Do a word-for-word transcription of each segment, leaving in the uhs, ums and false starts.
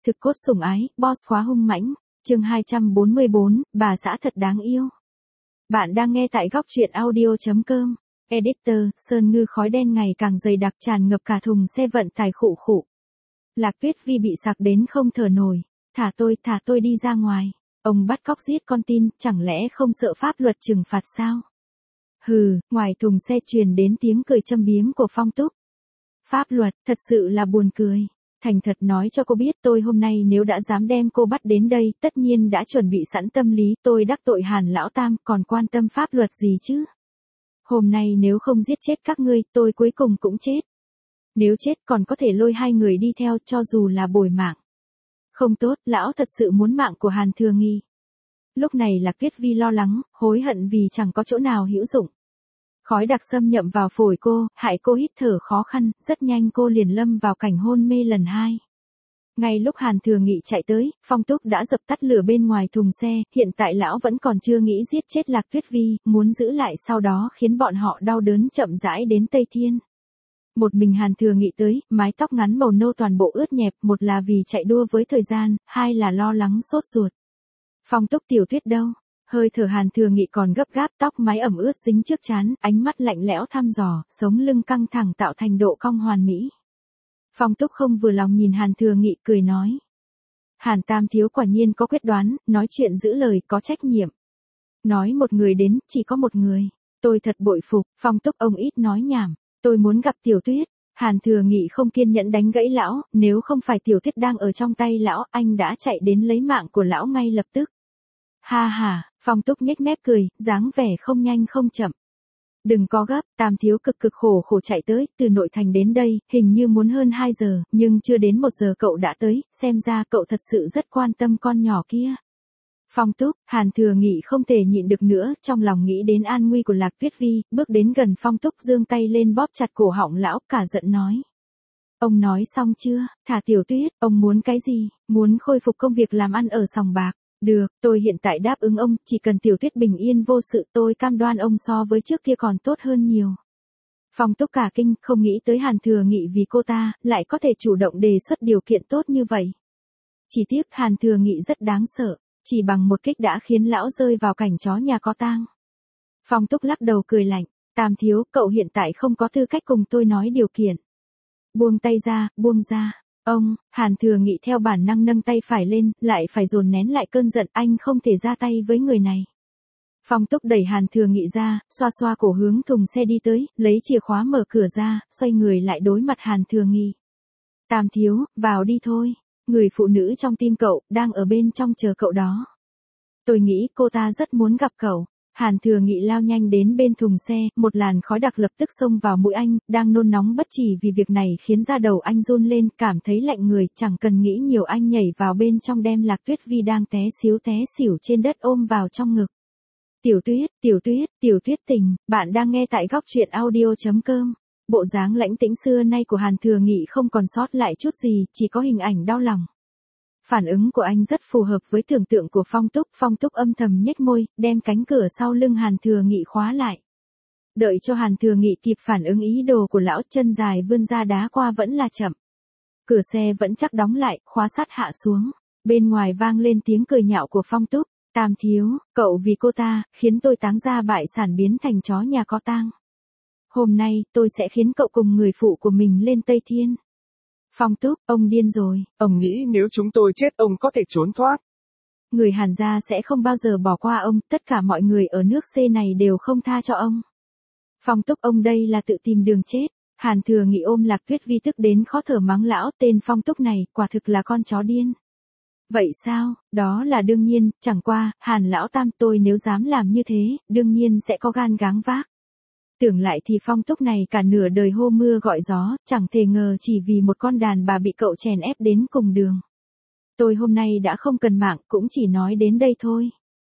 Thực cốt sủng ái, boss khóa hung mãnh, chương hai trăm bốn mươi bốn, bà xã thật đáng yêu. Bạn đang nghe tại góc truyện audio.com. Editor, Sơn Ngư khói đen ngày càng dày đặc tràn ngập cả thùng xe vận tải khụ khụ. Lạc Tuyết Vi bị sặc đến không thở nổi. Thả tôi, thả tôi đi ra ngoài. Ông bắt cóc giết con tin, chẳng lẽ không sợ pháp luật trừng phạt sao? Hừ, ngoài thùng xe truyền đến tiếng cười châm biếm của Phong Túc. Pháp luật, thật sự là buồn cười. Thành thật nói cho cô biết tôi hôm nay nếu đã dám đem cô bắt đến đây, tất nhiên đã chuẩn bị sẵn tâm lý, tôi đắc tội Hàn Lão Tam, còn quan tâm pháp luật gì chứ? Hôm nay nếu không giết chết các ngươi, tôi cuối cùng cũng chết. Nếu chết còn có thể lôi hai người đi theo cho dù là bồi mạng. Không tốt, lão thật sự muốn mạng của Hàn Thừa Nghi. Lúc này Lạc Tuyết Vi lo lắng, hối hận vì chẳng có chỗ nào hữu dụng. Khói đặc xâm nhậm vào phổi cô, hại cô hít thở khó khăn, rất nhanh cô liền lâm vào cảnh hôn mê lần hai. Ngay lúc Hàn Thừa Nghị chạy tới, Phong Túc đã dập tắt lửa bên ngoài thùng xe, hiện tại lão vẫn còn chưa nghĩ giết chết Lạc Tuyết Vi, muốn giữ lại sau đó khiến bọn họ đau đớn chậm rãi đến Tây Thiên. Một mình Hàn Thừa Nghị tới, mái tóc ngắn màu nâu toàn bộ ướt nhẹp, một là vì chạy đua với thời gian, hai là lo lắng sốt ruột. Phong Túc Tiểu Tuyết đâu? Hơi thở Hàn Thừa Nghị còn gấp gáp, tóc mái ẩm ướt dính trước trán, ánh mắt lạnh lẽo thăm dò, sống lưng căng thẳng tạo thành độ cong hoàn mỹ. Phong Túc không vừa lòng nhìn Hàn Thừa Nghị cười nói. Hàn Tam thiếu quả nhiên có quyết đoán, nói chuyện giữ lời, có trách nhiệm. Nói một người đến, chỉ có một người. Tôi thật bội phục, Phong Túc ông ít nói nhảm. Tôi muốn gặp Tiểu Tuyết. Hàn Thừa Nghị không kiên nhẫn đánh gãy lão, nếu không phải Tiểu Tuyết đang ở trong tay lão, anh đã chạy đến lấy mạng của lão ngay lập tức. Ha ha, Phong Túc nhếch mép cười, dáng vẻ không nhanh không chậm. Đừng có gấp, Tam thiếu cực cực khổ khổ chạy tới, từ nội thành đến đây, hình như muốn hơn hai giờ, nhưng chưa đến một giờ cậu đã tới, xem ra cậu thật sự rất quan tâm con nhỏ kia. Phong Túc, Hàn Thừa Nghị không thể nhịn được nữa, trong lòng nghĩ đến an nguy của Lạc Tuyết Vi, bước đến gần Phong Túc giương tay lên bóp chặt cổ họng lão, cả giận nói. Ông nói xong chưa, thả Tiểu Tuyết, ông muốn cái gì, muốn khôi phục công việc làm ăn ở sòng bạc. Được, tôi hiện tại đáp ứng ông, chỉ cần Tiểu Tuyết bình yên vô sự tôi cam đoan ông so với trước kia còn tốt hơn nhiều. Phong Túc cả kinh, không nghĩ tới Hàn Thừa Nghị vì cô ta, lại có thể chủ động đề xuất điều kiện tốt như vậy. Chỉ tiếc Hàn Thừa Nghị rất đáng sợ, chỉ bằng một kích đã khiến lão rơi vào cảnh chó nhà có tang. Phong Túc lắc đầu cười lạnh, Tam thiếu, cậu hiện tại không có tư cách cùng tôi nói điều kiện. Buông tay ra, buông ra. Ông, Hàn Thừa Nghị theo bản năng nâng tay phải lên, lại phải dồn nén lại cơn giận, anh không thể ra tay với người này. Phong Túc đẩy Hàn Thừa Nghị ra, xoa xoa cổ hướng thùng xe đi tới, lấy chìa khóa mở cửa ra, xoay người lại đối mặt Hàn Thừa Nghị. Tam thiếu, vào đi thôi, người phụ nữ trong tim cậu, đang ở bên trong chờ cậu đó. Tôi nghĩ cô ta rất muốn gặp cậu. Hàn Thừa Nghị lao nhanh đến bên thùng xe, một làn khói đặc lập tức xông vào mũi anh, đang nôn nóng bất chỉ vì việc này khiến da đầu anh run lên, cảm thấy lạnh người, chẳng cần nghĩ nhiều anh nhảy vào bên trong đem Lạc Tuyết Vi đang té xíu té xỉu trên đất ôm vào trong ngực. Tiểu Tuyết, Tiểu Tuyết, Tiểu Tuyết tình, bạn đang nghe tại góc truyện audio.com. Bộ dáng lãnh tĩnh xưa nay của Hàn Thừa Nghị không còn sót lại chút gì, chỉ có hình ảnh đau lòng. Phản ứng của anh rất phù hợp với tưởng tượng của Phong Túc, Phong Túc âm thầm nhếch môi, đem cánh cửa sau lưng Hàn Thừa Nghị khóa lại. Đợi cho Hàn Thừa Nghị kịp phản ứng ý đồ của lão, chân dài vươn ra đá qua vẫn là chậm. Cửa xe vẫn chắc đóng lại, khóa sắt hạ xuống. Bên ngoài vang lên tiếng cười nhạo của Phong Túc, Tam thiếu, cậu vì cô ta, khiến tôi táng ra bại sản biến thành chó nhà có tang. Hôm nay, tôi sẽ khiến cậu cùng người phụ của mình lên Tây Thiên. Phong Túc, ông điên rồi, ông nghĩ nếu chúng tôi chết ông có thể trốn thoát. Người Hàn gia sẽ không bao giờ bỏ qua ông, tất cả mọi người ở nước C này đều không tha cho ông. Phong Túc, ông đây là tự tìm đường chết. Hàn Thừa Nghị ôm Lạc Tuyết Vi tức đến khó thở mắng lão, tên Phong Túc này, quả thực là con chó điên. Vậy sao, đó là đương nhiên, chẳng qua, Hàn Lão Tam tôi nếu dám làm như thế, đương nhiên sẽ có gan gáng vác. Tưởng lại thì Phong Túc này cả nửa đời hô mưa gọi gió, chẳng thể ngờ chỉ vì một con đàn bà bị cậu chèn ép đến cùng đường. Tôi hôm nay đã không cần mạng, cũng chỉ nói đến đây thôi.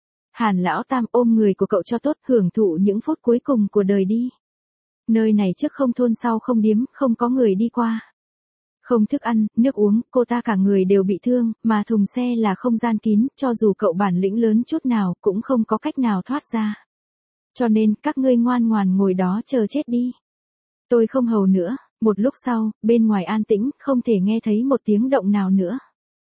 Hàn Lão Tam ôm người của cậu cho tốt, hưởng thụ những phút cuối cùng của đời đi. Nơi này trước không thôn sau không điếm, không có người đi qua. Không thức ăn, nước uống, cô ta cả người đều bị thương, mà thùng xe là không gian kín, cho dù cậu bản lĩnh lớn chút nào, cũng không có cách nào thoát ra. Cho nên, các ngươi ngoan ngoàn ngồi đó chờ chết đi. Tôi không hầu nữa. Một lúc sau, bên ngoài an tĩnh, không thể nghe thấy một tiếng động nào nữa.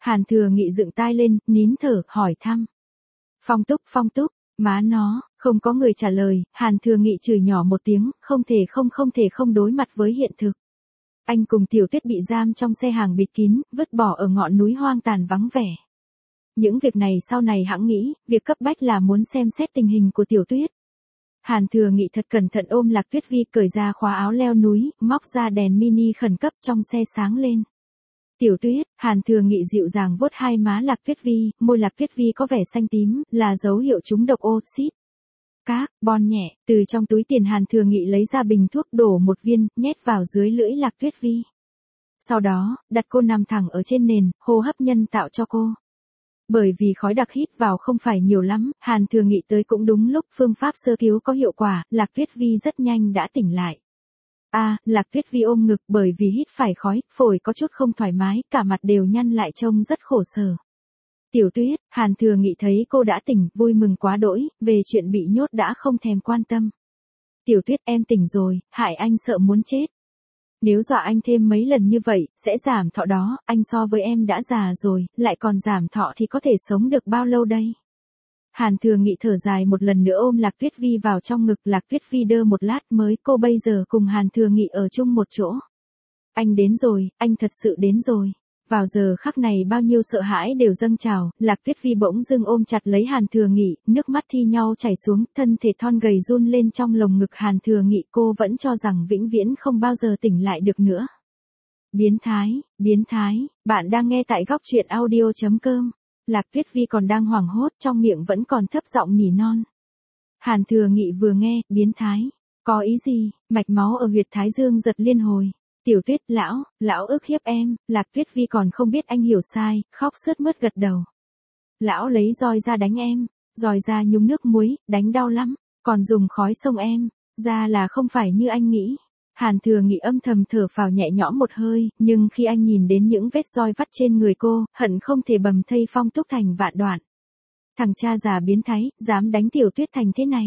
Hàn Thừa Nghị dựng tai lên, nín thở, hỏi thăm. Phong Túc, Phong Túc, má nó, không có người trả lời, Hàn Thừa Nghị chửi nhỏ một tiếng, không thể không không thể không đối mặt với hiện thực. Anh cùng Tiểu Tuyết bị giam trong xe hàng bịt kín, vứt bỏ ở ngọn núi hoang tàn vắng vẻ. Những việc này sau này hẵng nghĩ, việc cấp bách là muốn xem xét tình hình của Tiểu Tuyết. Hàn Thừa Nghị thật cẩn thận ôm Lạc Tuyết Vi, cởi ra khóa áo leo núi, móc ra đèn mini khẩn cấp trong xe sáng lên. Tiểu Tuyết, Hàn Thừa Nghị dịu dàng vuốt hai má Lạc Tuyết Vi, môi Lạc Tuyết Vi có vẻ xanh tím, là dấu hiệu trúng độc oxit. Các, bon nhẹ, từ trong túi tiền Hàn Thừa Nghị lấy ra bình thuốc, đổ một viên, nhét vào dưới lưỡi Lạc Tuyết Vi. Sau đó, đặt cô nằm thẳng ở trên nền, hô hấp nhân tạo cho cô. Bởi vì khói đặc hít vào không phải nhiều lắm, Hàn Thừa Nghị tới cũng đúng lúc, phương pháp sơ cứu có hiệu quả, Lạc Tuyết Vi rất nhanh đã tỉnh lại. A, à, Lạc Tuyết Vi ôm ngực, bởi vì hít phải khói, phổi có chút không thoải mái, cả mặt đều nhăn lại trông rất khổ sở. Tiểu Tuyết, Hàn Thừa Nghị thấy cô đã tỉnh, vui mừng quá đỗi, về chuyện bị nhốt đã không thèm quan tâm. Tiểu Tuyết, em tỉnh rồi, hại anh sợ muốn chết. Nếu dọa anh thêm mấy lần như vậy, sẽ giảm thọ đó, anh so với em đã già rồi, lại còn giảm thọ thì có thể sống được bao lâu đây? Hàn Thừa Nghị thở dài một lần nữa ôm Lạc Tuyết Vi vào trong ngực, Lạc Tuyết Vi đơ một lát mới, cô bây giờ cùng Hàn Thừa Nghị ở chung một chỗ. Anh đến rồi, anh thật sự đến rồi. Vào giờ khắc này bao nhiêu sợ hãi đều dâng trào, Lạc Tuyết Vi bỗng dưng ôm chặt lấy Hàn Thừa Nghị, nước mắt thi nhau chảy xuống, thân thể thon gầy run lên trong lồng ngực Hàn Thừa Nghị, cô vẫn cho rằng vĩnh viễn không bao giờ tỉnh lại được nữa. Biến thái, biến thái, bạn đang nghe tại góc truyện audio chấm com. Lạc Tuyết Vi còn đang hoảng hốt, trong miệng vẫn còn thấp giọng nỉ non. Hàn Thừa Nghị vừa nghe, biến thái, có ý gì, mạch máu ở huyệt thái dương giật liên hồi. Tiểu Tuyết, lão, lão ức hiếp em, Lạc Tuyết Vi còn không biết anh hiểu sai, khóc sướt mướt gật đầu. Lão lấy roi ra đánh em, roi ra nhúng nước muối, đánh đau lắm, còn dùng khói xông em, ra là không phải như anh nghĩ. Hàn Thừa Nghị âm thầm thở phào nhẹ nhõm một hơi, nhưng khi anh nhìn đến những vết roi vắt trên người cô, hận không thể bầm thây Phong Túc thành vạn đoạn. Thằng cha già biến thái, dám đánh Tiểu Tuyết thành thế này.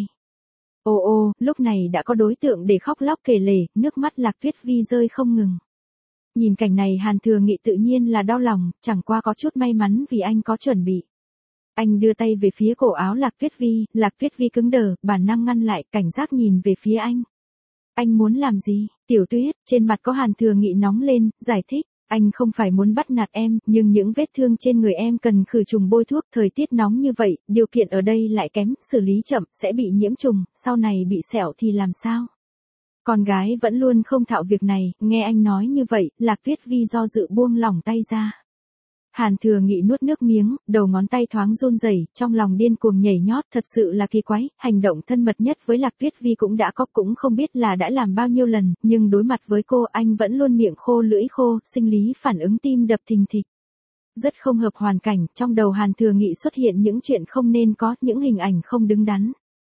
Ô ô, lúc này đã có đối tượng để khóc lóc kể lể, nước mắt Lạc Tuyết Vi rơi không ngừng. Nhìn cảnh này Hàn Thừa Nghị tự nhiên là đau lòng, chẳng qua có chút may mắn vì anh có chuẩn bị. Anh đưa tay về phía cổ áo Lạc Tuyết Vi, Lạc Tuyết Vi cứng đờ, bản năng ngăn lại, cảnh giác nhìn về phía anh. Anh muốn làm gì? Tiểu Tuyết, trên mặt có Hàn Thừa Nghị nóng lên, giải thích. Anh không phải muốn bắt nạt em, nhưng những vết thương trên người em cần khử trùng bôi thuốc, thời tiết nóng như vậy, điều kiện ở đây lại kém, xử lý chậm, sẽ bị nhiễm trùng, sau này bị sẹo thì làm sao? Con gái vẫn luôn không thạo việc này, nghe anh nói như vậy, Lạc Tuyết Vi do dự buông lỏng tay ra. Hàn Thừa Nghị nuốt nước miếng, đầu ngón tay thoáng run rẩy, trong lòng điên cuồng nhảy nhót, thật sự là kỳ quái, hành động thân mật nhất với Lạc Tuyết Vi cũng đã có, cũng không biết là đã làm bao nhiêu lần, nhưng đối mặt với cô anh vẫn luôn miệng khô lưỡi khô, sinh lý phản ứng tim đập thình thịch. Rất không hợp hoàn cảnh, trong đầu Hàn Thừa Nghị xuất hiện những chuyện không nên có, những hình ảnh không đứng đắn.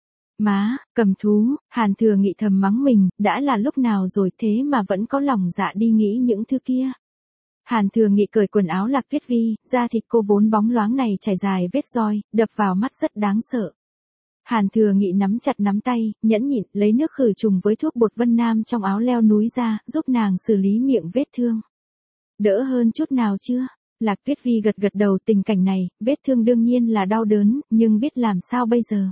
Má, cầm thú, Hàn Thừa Nghị thầm mắng mình, đã là lúc nào rồi thế mà vẫn có lòng dạ đi nghĩ những thứ kia. Hàn Thừa Nghị cởi quần áo Lạc Tuyết Vi, da thịt cô vốn bóng loáng này trải dài vết roi, đập vào mắt rất đáng sợ. Hàn Thừa Nghị nắm chặt nắm tay, nhẫn nhịn, lấy nước khử trùng với thuốc bột Vân Nam trong áo leo núi ra, giúp nàng xử lý miệng vết thương. Đỡ hơn chút nào chưa? Lạc Tuyết Vi gật gật đầu, tình cảnh này, vết thương đương nhiên là đau đớn, nhưng biết làm sao bây giờ.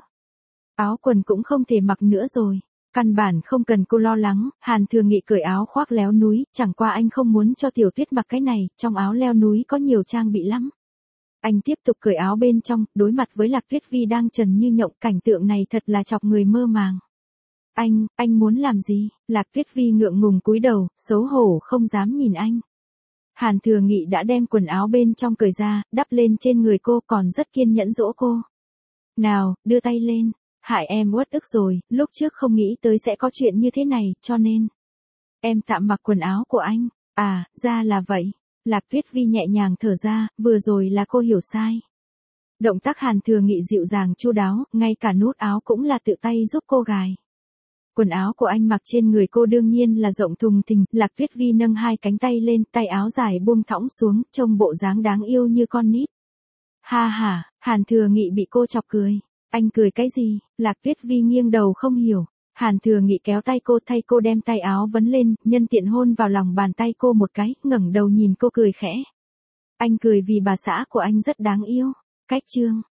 Áo quần cũng không thể mặc nữa rồi. Căn bản không cần cô lo lắng, Hàn Thừa Nghị cởi áo khoác leo núi, chẳng qua anh không muốn cho Tiểu Tuyết mặc cái này, trong áo leo núi có nhiều trang bị lắm. Anh tiếp tục cởi áo bên trong, đối mặt với Lạc Tuyết Vi đang trần như nhộng, cảnh tượng này thật là chọc người mơ màng. Anh, anh muốn làm gì? Lạc Tuyết Vi ngượng ngùng cúi đầu, xấu hổ không dám nhìn anh. Hàn Thừa Nghị đã đem quần áo bên trong cởi ra, đắp lên trên người cô, còn rất kiên nhẫn dỗ cô. Nào, đưa tay lên. Hại em uất ức rồi, lúc trước không nghĩ tới sẽ có chuyện như thế này, cho nên em tạm mặc quần áo của anh. À, ra là vậy. Lạc Tuyết Vi nhẹ nhàng thở ra, vừa rồi là cô hiểu sai. Động tác Hàn Thừa Nghị dịu dàng chu đáo, ngay cả nút áo cũng là tự tay giúp cô gài. Quần áo của anh mặc trên người cô đương nhiên là rộng thùng thình, Lạc Tuyết Vi nâng hai cánh tay lên, tay áo dài buông thõng xuống, trông bộ dáng đáng yêu như con nít. Ha ha, Hàn Thừa Nghị bị cô chọc cười. Anh cười cái gì? Lạc Tuyết Vi nghiêng đầu không hiểu. Hàn Thừa Nghị kéo tay cô, thay cô đem tay áo vấn lên, nhân tiện hôn vào lòng bàn tay cô một cái, ngẩng đầu nhìn cô cười khẽ. Anh cười vì bà xã của anh rất đáng yêu. Cách chương